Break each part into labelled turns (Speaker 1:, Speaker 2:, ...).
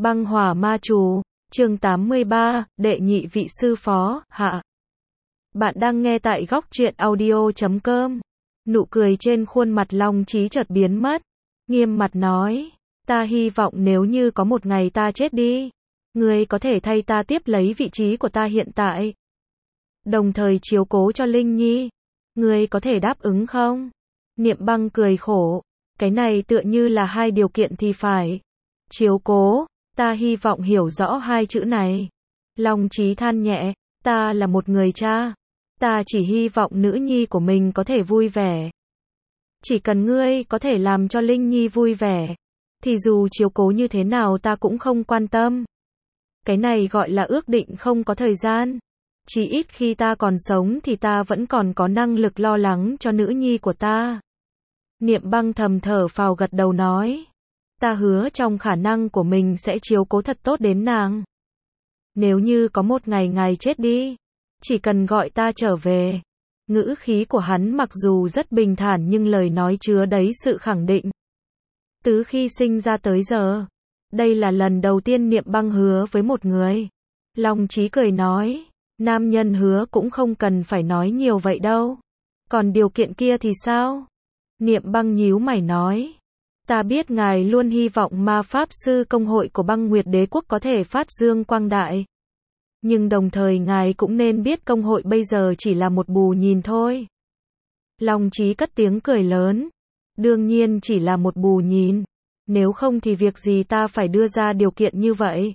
Speaker 1: Băng hỏa ma chú, chương 83, đệ nhị vị sư phó, hạ. Bạn đang nghe tại góc truyện audio.com. Nụ cười trên khuôn mặt Long Chí chợt biến mất. Nghiêm mặt nói, ta hy vọng nếu như có một ngày ta chết đi, ngươi có thể thay ta tiếp lấy vị trí của ta hiện tại. Đồng thời chiếu cố cho Linh Nhi. Ngươi có thể đáp ứng không? Niệm Băng cười khổ. Cái này tựa như là hai điều kiện thì phải. Chiếu cố, ta hy vọng hiểu rõ hai chữ này. Long Chí than nhẹ, ta là một người cha. Ta chỉ hy vọng nữ nhi của mình có thể vui vẻ. Chỉ cần ngươi có thể làm cho Linh Nhi vui vẻ, thì dù chiếu cố như thế nào ta cũng không quan tâm. Cái này gọi là ước định không có thời gian. Chỉ ít khi ta còn sống thì ta vẫn còn có năng lực lo lắng cho nữ nhi của ta. Niệm Băng thầm thở phào gật đầu nói, ta hứa trong khả năng của mình sẽ chiếu cố thật tốt đến nàng. Nếu như có một ngày ngài chết đi, chỉ cần gọi ta trở về. Ngữ khí của hắn mặc dù rất bình thản nhưng lời nói chứa đầy sự khẳng định. Từ khi sinh ra tới giờ, đây là lần đầu tiên Niệm Băng hứa với một người. Long Chí cười nói, nam nhân hứa cũng không cần phải nói nhiều vậy đâu. Còn điều kiện kia thì sao? Niệm Băng nhíu mày nói, ta biết ngài luôn hy vọng ma pháp sư công hội của Băng Nguyệt Đế quốc có thể phát dương quang đại. Nhưng đồng thời ngài cũng nên biết công hội bây giờ chỉ là một bù nhìn thôi. Long Chí cất tiếng cười lớn, đương nhiên chỉ là một bù nhìn. Nếu không thì việc gì ta phải đưa ra điều kiện như vậy?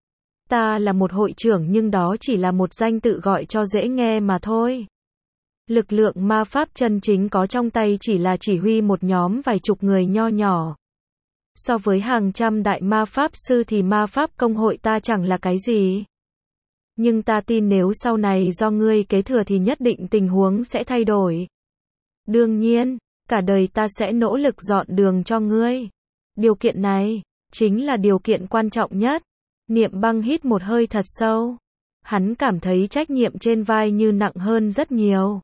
Speaker 1: Ta là một hội trưởng nhưng đó chỉ là một danh tự gọi cho dễ nghe mà thôi. Lực lượng ma pháp chân chính có trong tay chỉ là chỉ huy một nhóm vài chục người nho nhỏ. So với hàng trăm đại ma pháp sư thì ma pháp công hội ta chẳng là cái gì. Nhưng ta tin nếu sau này do ngươi kế thừa thì nhất định tình huống sẽ thay đổi. Đương nhiên, cả đời ta sẽ nỗ lực dọn đường cho ngươi. Điều kiện này, chính là điều kiện quan trọng nhất. Niệm Băng hít một hơi thật sâu. Hắn cảm thấy trách nhiệm trên vai như nặng hơn rất nhiều.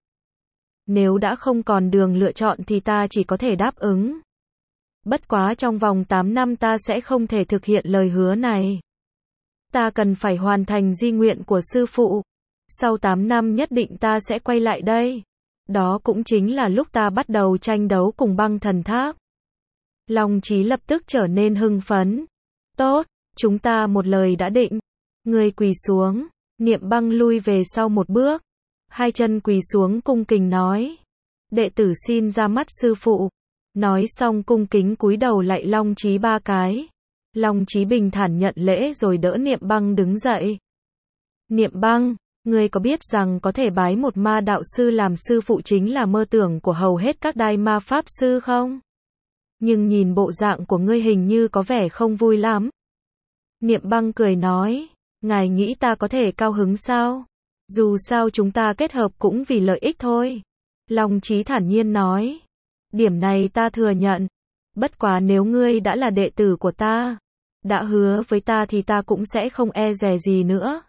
Speaker 1: Nếu đã không còn đường lựa chọn thì ta chỉ có thể đáp ứng. Bất quá trong vòng 8 năm ta sẽ không thể thực hiện lời hứa này. Ta cần phải hoàn thành di nguyện của sư phụ. Sau 8 năm nhất định ta sẽ quay lại đây. Đó cũng chính là lúc ta bắt đầu tranh đấu cùng Băng Thần Tháp. Long Chí lập tức trở nên hưng phấn. Tốt, chúng ta một lời đã định. Người quỳ xuống. Niệm Băng lui về sau một bước. Hai chân quỳ xuống cung kính nói, đệ tử xin ra mắt sư phụ. Nói xong cung kính cúi đầu lạy Long Chí 3 cái. Long Chí bình thản nhận lễ rồi đỡ Niệm Băng đứng dậy. Niệm Băng, ngươi có biết rằng có thể bái một ma đạo sư làm sư phụ chính là mơ tưởng của hầu hết các đại ma pháp sư không? Nhưng nhìn bộ dạng của ngươi hình như có vẻ không vui lắm. Niệm Băng cười nói, ngài nghĩ ta có thể cao hứng sao? Dù sao chúng ta kết hợp cũng vì lợi ích thôi. Long Chí thản nhiên nói, điểm này ta thừa nhận. Bất quá nếu ngươi đã là đệ tử của ta, đã hứa với ta thì ta cũng sẽ không e dè gì nữa.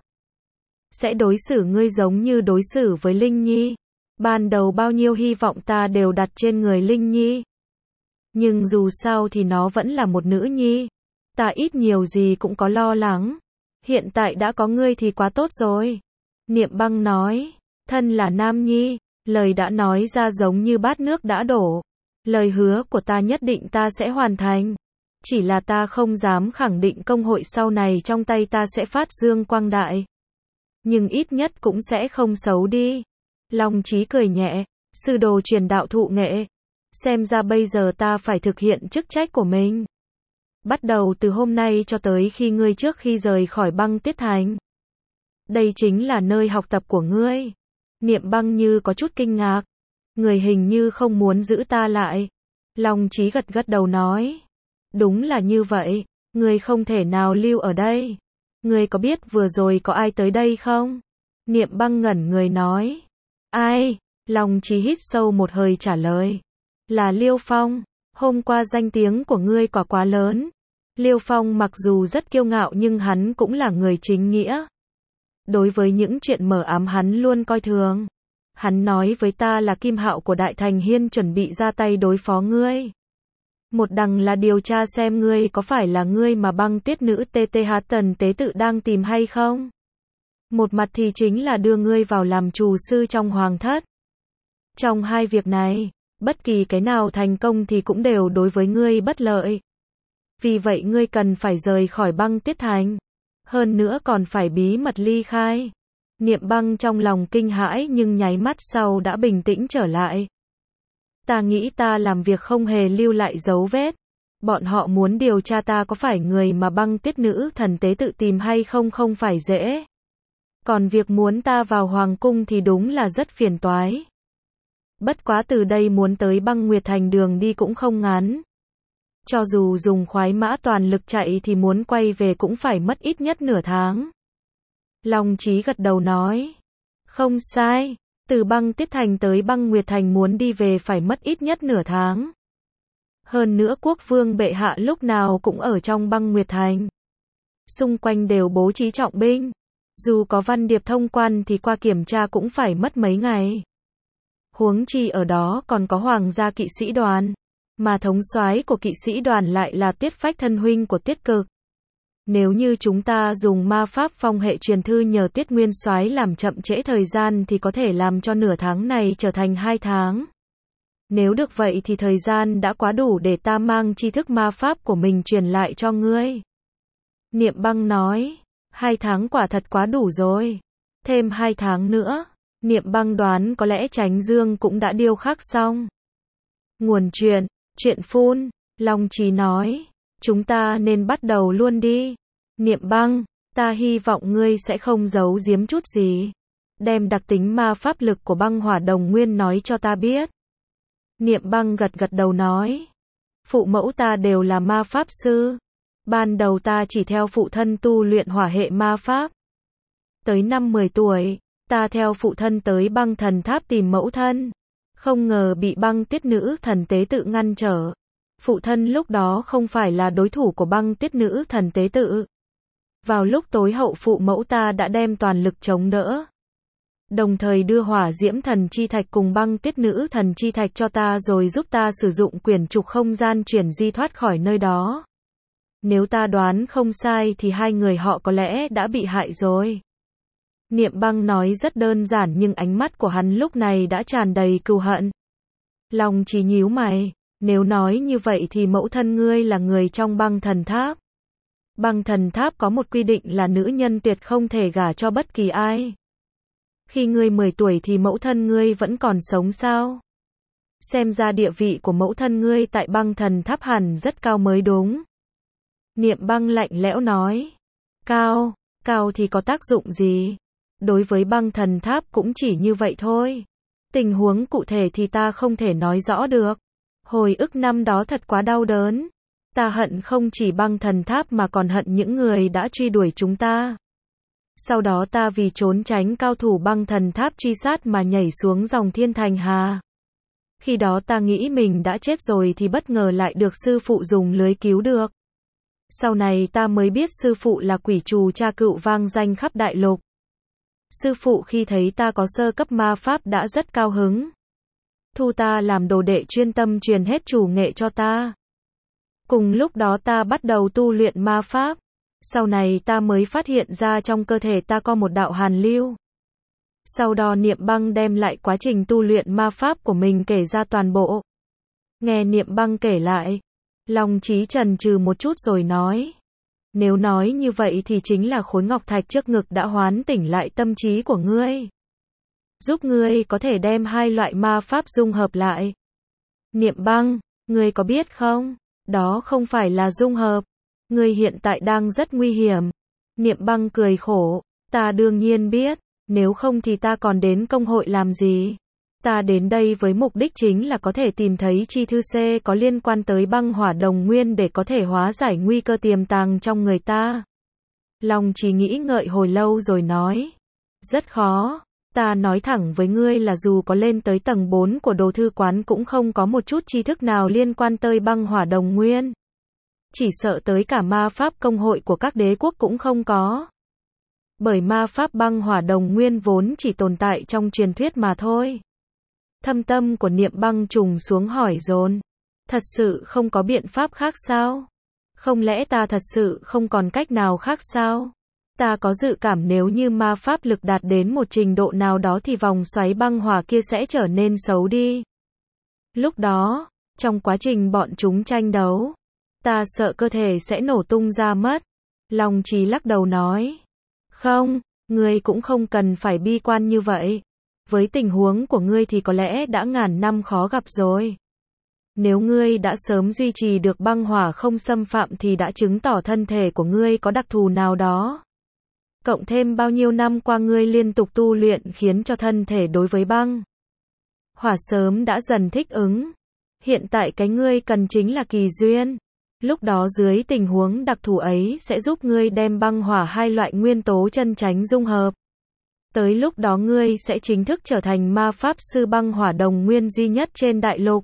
Speaker 1: Sẽ đối xử ngươi giống như đối xử với Linh Nhi. Ban đầu bao nhiêu hy vọng ta đều đặt trên người Linh Nhi. Nhưng dù sao thì nó vẫn là một nữ nhi. Ta ít nhiều gì cũng có lo lắng. Hiện tại đã có ngươi thì quá tốt rồi. Niệm Băng nói, thân là nam nhi, lời đã nói ra giống như bát nước đã đổ. Lời hứa của ta nhất định ta sẽ hoàn thành. Chỉ là ta không dám khẳng định công hội sau này trong tay ta sẽ phát dương quang đại. Nhưng ít nhất cũng sẽ không xấu đi. Long Chí cười nhẹ, sư đồ truyền đạo thụ nghệ. Xem ra bây giờ ta phải thực hiện chức trách của mình. Bắt đầu từ hôm nay cho tới khi ngươi trước khi rời khỏi Băng Tuyết Thành. Đây chính là nơi học tập của ngươi. Niệm Băng như có chút kinh ngạc. Người hình như không muốn giữ ta lại. Long Chí gật gật đầu nói, đúng là như vậy, ngươi không thể nào lưu ở đây. Ngươi có biết vừa rồi có ai tới đây không? Niệm Băng ngẩn người nói, ai? Long Chí hít sâu một hơi trả lời, là Liêu Phong. Hôm qua danh tiếng của ngươi quả quá lớn. Liêu Phong mặc dù rất kiêu ngạo nhưng hắn cũng là người chính nghĩa. Đối với những chuyện mờ ám hắn luôn coi thường. Hắn nói với ta là Kim Hạo của Đại Thành Hiên chuẩn bị ra tay đối phó ngươi. Một đằng là điều tra xem ngươi có phải là ngươi mà băng tiết nữ TTH Tần Tế Tự đang tìm hay không. Một mặt thì chính là đưa ngươi vào làm trù sư trong hoàng thất. Trong hai việc này, bất kỳ cái nào thành công thì cũng đều đối với ngươi bất lợi. Vì vậy ngươi cần phải rời khỏi băng tiết thành. Hơn nữa còn phải bí mật ly khai. Niệm Băng trong lòng kinh hãi nhưng nháy mắt sau đã bình tĩnh trở lại. Ta nghĩ ta làm việc không hề lưu lại dấu vết. Bọn họ muốn điều tra ta có phải người mà băng tiết nữ thần tế tự tìm hay không không phải dễ. Còn việc muốn ta vào hoàng cung thì đúng là rất phiền toái. Bất quá từ đây muốn tới băng nguyệt thành đường đi cũng không ngắn. Cho dù dùng khoái mã toàn lực chạy thì muốn quay về cũng phải mất ít nhất nửa tháng. Long Chí gật đầu nói. Không sai, từ băng tiết thành tới băng nguyệt thành muốn đi về phải mất ít nhất nửa tháng. Hơn nữa quốc vương bệ hạ lúc nào cũng ở trong băng nguyệt thành. Xung quanh đều bố trí trọng binh. Dù có văn điệp thông quan thì qua kiểm tra cũng phải mất mấy ngày. Huống chi ở đó còn có hoàng gia kỵ sĩ đoàn. Mà thống soái của kỵ sĩ đoàn lại là Tiết Phách thân huynh của Tiết Cực. Nếu như chúng ta dùng ma pháp phong hệ truyền thư nhờ Tiết Nguyên Soái làm chậm trễ thời gian thì có thể làm cho nửa tháng này trở thành 2 tháng. Nếu được vậy thì thời gian đã quá đủ để ta mang tri thức ma pháp của mình truyền lại cho ngươi. Niệm Băng nói, 2 tháng quả thật quá đủ rồi. Thêm 2 tháng nữa, Niệm Băng đoán có lẽ Chánh Dương cũng đã điêu khắc xong. Nguồn chuyện phun, Long Chí nói, chúng ta nên bắt đầu luôn đi. Niệm Băng, ta hy vọng ngươi sẽ không giấu giếm chút gì. Đem đặc tính ma pháp lực của băng hỏa đồng nguyên nói cho ta biết. Niệm Băng gật đầu nói, phụ mẫu ta đều là ma pháp sư. Ban đầu ta chỉ theo phụ thân tu luyện hỏa hệ ma pháp. Tới năm 10 tuổi, ta theo phụ thân tới băng thần tháp tìm mẫu thân. Không ngờ bị băng tiết nữ thần tế tự ngăn trở. Phụ thân lúc đó không phải là đối thủ của băng tiết nữ thần tế tự. Vào lúc tối hậu phụ mẫu ta đã đem toàn lực chống đỡ. Đồng thời đưa hỏa diễm thần chi thạch cùng băng tiết nữ thần chi thạch cho ta rồi giúp ta sử dụng quyển trục không gian chuyển di thoát khỏi nơi đó. Nếu ta đoán không sai thì hai người họ có lẽ đã bị hại rồi. Niệm Băng nói rất đơn giản nhưng ánh mắt của hắn lúc này đã tràn đầy cừu hận. Long Chí nhíu mày, nếu nói như vậy thì mẫu thân ngươi là người trong băng thần tháp. Băng thần tháp có một quy định là nữ nhân tuyệt không thể gả cho bất kỳ ai. Khi ngươi 10 tuổi thì mẫu thân ngươi vẫn còn sống sao? Xem ra địa vị của mẫu thân ngươi tại băng thần tháp hẳn rất cao mới đúng. Niệm Băng lạnh lẽo nói. Cao thì có tác dụng gì? Đối với băng thần tháp cũng chỉ như vậy thôi. Tình huống cụ thể thì ta không thể nói rõ được. Hồi ức năm đó thật quá đau đớn. Ta hận không chỉ băng thần tháp mà còn hận những người đã truy đuổi chúng ta. Sau đó ta vì trốn tránh cao thủ băng thần tháp truy sát mà nhảy xuống dòng thiên thành hà. Khi đó ta nghĩ mình đã chết rồi thì bất ngờ lại được sư phụ dùng lưới cứu được. Sau này ta mới biết sư phụ là quỷ trù cha cựu vang danh khắp đại lục. Sư phụ khi thấy ta có sơ cấp ma pháp đã rất cao hứng. Thu ta làm đồ đệ chuyên tâm truyền hết chủ nghệ cho ta. Cùng lúc đó ta bắt đầu tu luyện ma pháp. Sau này ta mới phát hiện ra trong cơ thể ta có một đạo hàn lưu. Sau đó Niệm Băng đem lại quá trình tu luyện ma pháp của mình kể ra toàn bộ. Nghe Niệm Băng kể lại, Long Chí chần chừ một chút rồi nói. Nếu nói như vậy thì chính là khối ngọc thạch trước ngực đã hoán tỉnh lại tâm trí của ngươi. Giúp ngươi có thể đem hai loại ma pháp dung hợp lại. Niệm Băng, ngươi có biết không? Đó không phải là dung hợp. Ngươi hiện tại đang rất nguy hiểm. Niệm Băng cười khổ. Ta đương nhiên biết. Nếu không thì ta còn đến công hội làm gì? Ta đến đây với mục đích chính là có thể tìm thấy chi thư C có liên quan tới băng hỏa đồng nguyên để có thể hóa giải nguy cơ tiềm tàng trong người ta. Long Chí nghĩ ngợi hồi lâu rồi nói. Rất khó. Ta nói thẳng với ngươi là dù có lên tới tầng 4 của đồ thư quán cũng không có một chút tri thức nào liên quan tới băng hỏa đồng nguyên. Chỉ sợ tới cả ma pháp công hội của các đế quốc cũng không có. Bởi ma pháp băng hỏa đồng nguyên vốn chỉ tồn tại trong truyền thuyết mà thôi. Thâm tâm của Niệm Băng trùng xuống hỏi dồn. Thật sự không có biện pháp khác sao? Không lẽ ta thật sự không còn cách nào khác sao? Ta có dự cảm nếu như ma pháp lực đạt đến một trình độ nào đó thì vòng xoáy băng hỏa kia sẽ trở nên xấu đi. Lúc đó, trong quá trình bọn chúng tranh đấu, ta sợ cơ thể sẽ nổ tung ra mất. Long Chí lắc đầu nói. Không, ngươi cũng không cần phải bi quan như vậy. Với tình huống của ngươi thì có lẽ đã ngàn năm khó gặp rồi. Nếu ngươi đã sớm duy trì được băng hỏa không xâm phạm thì đã chứng tỏ thân thể của ngươi có đặc thù nào đó. Cộng thêm bao nhiêu năm qua ngươi liên tục tu luyện khiến cho thân thể đối với băng hỏa sớm đã dần thích ứng. Hiện tại cái ngươi cần chính là kỳ duyên. Lúc đó dưới tình huống đặc thù ấy sẽ giúp ngươi đem băng hỏa hai loại nguyên tố chân chánh dung hợp. Tới lúc đó ngươi sẽ chính thức trở thành ma pháp sư băng hỏa đồng nguyên duy nhất trên đại lục.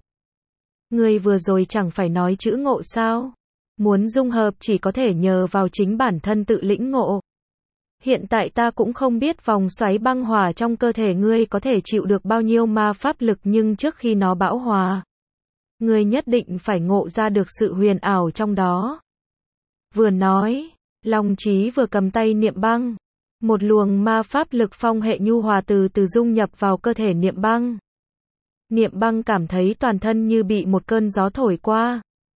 Speaker 1: Ngươi vừa rồi chẳng phải nói chữ ngộ sao? Muốn dung hợp chỉ có thể nhờ vào chính bản thân tự lĩnh ngộ. Hiện tại ta cũng không biết vòng xoáy băng hỏa trong cơ thể ngươi có thể chịu được bao nhiêu ma pháp lực, nhưng trước khi nó bão hòa, ngươi nhất định phải ngộ ra được sự huyền ảo trong đó. Vừa nói, Long Chí vừa cầm tay niệm băng. Một luồng ma pháp lực phong hệ nhu hòa từ từ dung nhập vào cơ thể niệm băng. Niệm băng cảm thấy toàn thân như bị một cơn gió thổi qua.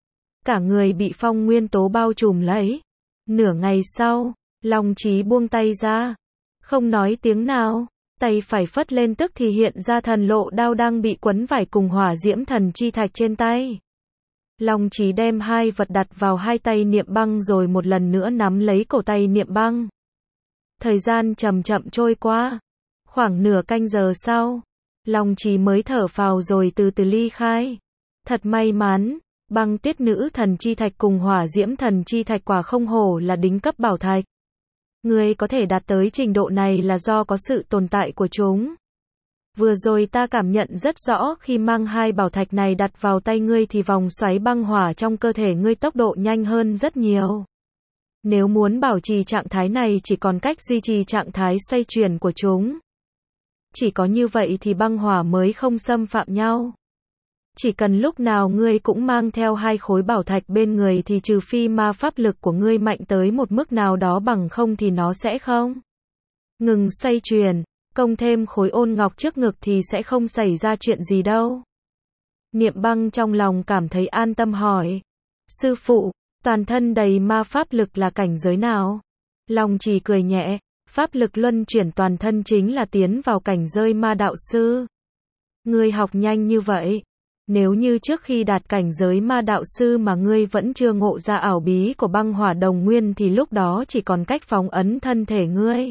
Speaker 1: Cả người bị phong nguyên tố bao trùm lấy. Nửa ngày sau, Long Chí buông tay ra. Không nói tiếng nào, tay phải phất lên tức thì hiện ra thần lộ đao đang bị quấn vải cùng hỏa diễm thần chi thạch trên tay. Long Chí đem hai vật đặt vào hai tay niệm băng rồi một lần nữa nắm lấy cổ tay niệm băng. Thời gian chậm chậm trôi qua. Khoảng nửa canh giờ sau, Long Chí mới thở phào rồi từ từ ly khai. Thật may mắn, băng tiết nữ thần chi thạch cùng hỏa diễm thần chi thạch quả không hổ là đỉnh cấp bảo thạch. Ngươi có thể đạt tới trình độ này là do có sự tồn tại của chúng. Vừa rồi ta cảm nhận rất rõ khi mang hai bảo thạch này đặt vào tay ngươi thì vòng xoáy băng hỏa trong cơ thể ngươi tốc độ nhanh hơn rất nhiều. Nếu muốn bảo trì trạng thái này chỉ còn cách duy trì trạng thái xoay chuyển của chúng. Chỉ có như vậy thì băng hỏa mới không xâm phạm nhau. Chỉ cần lúc nào ngươi cũng mang theo hai khối bảo thạch bên người thì trừ phi ma pháp lực của ngươi mạnh tới một mức nào đó, bằng không thì nó sẽ không ngừng xoay chuyển. Công thêm khối ôn ngọc trước ngực thì sẽ không xảy ra chuyện gì đâu. Niệm băng trong lòng cảm thấy an tâm hỏi. Sư phụ, toàn thân đầy ma pháp lực là cảnh giới nào? Long Chí cười nhẹ. Pháp lực luân chuyển toàn thân chính là tiến vào cảnh giới ma đạo sư. Ngươi học nhanh như vậy. Nếu như trước khi đạt cảnh giới ma đạo sư mà ngươi vẫn chưa ngộ ra ảo bí của băng hỏa đồng nguyên thì lúc đó chỉ còn cách phóng ấn thân thể ngươi.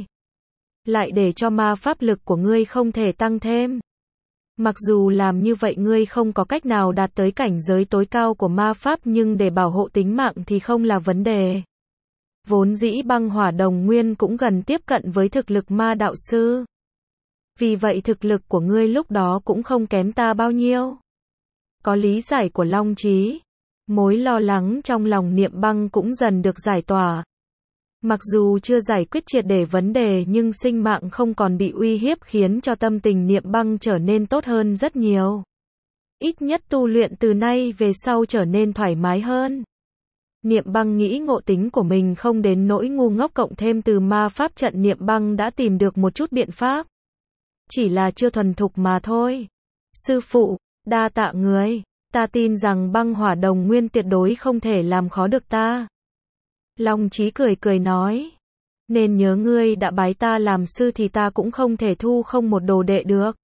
Speaker 1: Lại để cho ma pháp lực của ngươi không thể tăng thêm. Mặc dù làm như vậy ngươi không có cách nào đạt tới cảnh giới tối cao của ma pháp, nhưng để bảo hộ tính mạng thì không là vấn đề. Vốn dĩ băng hỏa đồng nguyên cũng gần tiếp cận với thực lực ma đạo sư. Vì vậy thực lực của ngươi lúc đó cũng không kém ta bao nhiêu. Có lý giải của Long Chí. Mối lo lắng trong lòng niệm băng cũng dần được giải tỏa. Mặc dù chưa giải quyết triệt để vấn đề nhưng sinh mạng không còn bị uy hiếp khiến cho tâm tình niệm băng trở nên tốt hơn rất nhiều. Ít nhất tu luyện từ nay về sau trở nên thoải mái hơn. Niệm băng nghĩ ngộ tính của mình không đến nỗi ngu ngốc, cộng thêm từ ma pháp trận niệm băng đã tìm được một chút biện pháp. Chỉ là chưa thuần thục mà thôi. Sư phụ, đa tạ người. Ta tin rằng băng hỏa đồng nguyên tuyệt đối không thể làm khó được ta. Long Chí cười cười nói. Nên nhớ ngươi đã bái ta làm sư thì ta cũng không thể thu không một đồ đệ được.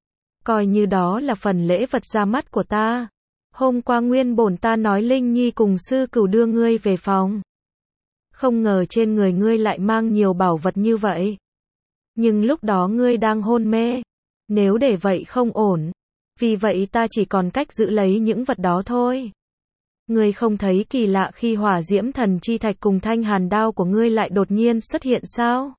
Speaker 1: Coi như đó là phần lễ vật ra mắt của ta. Hôm qua nguyên bổn ta nói Linh Nhi cùng sư cửu đưa ngươi về phòng. Không ngờ trên người ngươi lại mang nhiều bảo vật như vậy. Nhưng lúc đó ngươi đang hôn mê. Nếu để vậy không ổn. Vì vậy ta chỉ còn cách giữ lấy những vật đó thôi. Ngươi không thấy kỳ lạ khi hỏa diễm thần chi thạch cùng thanh hàn đao của ngươi lại đột nhiên xuất hiện sao?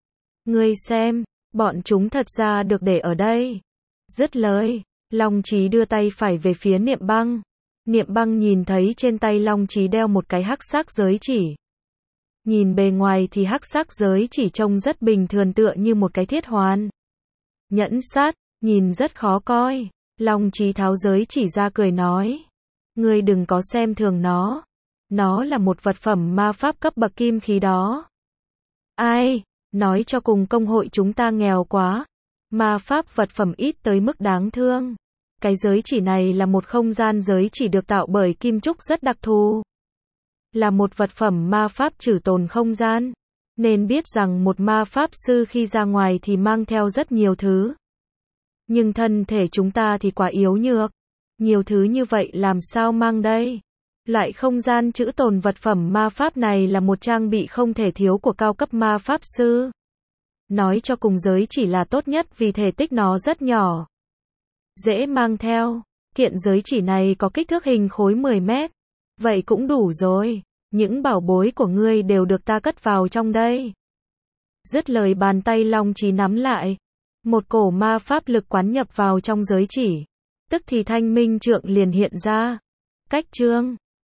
Speaker 1: Ngươi xem, bọn chúng thật ra được để ở đây. Dứt lời, Long Chí đưa tay phải về phía niệm băng. Niệm băng nhìn thấy trên tay Long Chí đeo một cái hắc sắc giới chỉ. Nhìn bề ngoài thì hắc sắc giới chỉ trông rất bình thường, tựa như một cái thiết hoàn. Nhẫn sát, nhìn rất khó coi. Long Chí tháo giới chỉ ra cười nói. Ngươi đừng có xem thường nó. Nó là một vật phẩm ma pháp cấp bậc kim khí đó. Ai? Nói cho cùng công hội chúng ta nghèo quá. Ma pháp vật phẩm ít tới mức đáng thương. Cái giới chỉ này là một không gian giới chỉ được tạo bởi kim trúc rất đặc thù. Là một vật phẩm ma pháp trừ tồn không gian. Nên biết rằng một ma pháp sư khi ra ngoài thì mang theo rất nhiều thứ. Nhưng thân thể chúng ta thì quá yếu nhược. Nhiều thứ như vậy làm sao mang đây? Loại không gian trữ tồn vật phẩm ma pháp này là một trang bị không thể thiếu của cao cấp ma pháp sư. Nói cho cùng giới chỉ là tốt nhất vì thể tích nó rất nhỏ. Dễ mang theo. Kiện giới chỉ này có kích thước hình khối 10 mét. Vậy cũng đủ rồi. Những bảo bối của ngươi đều được ta cất vào trong đây. Dứt lời bàn tay Long Chí nắm lại. Một cổ ma pháp lực quán nhập vào trong giới chỉ. Tức thì thanh minh trượng liền hiện ra. Cách chương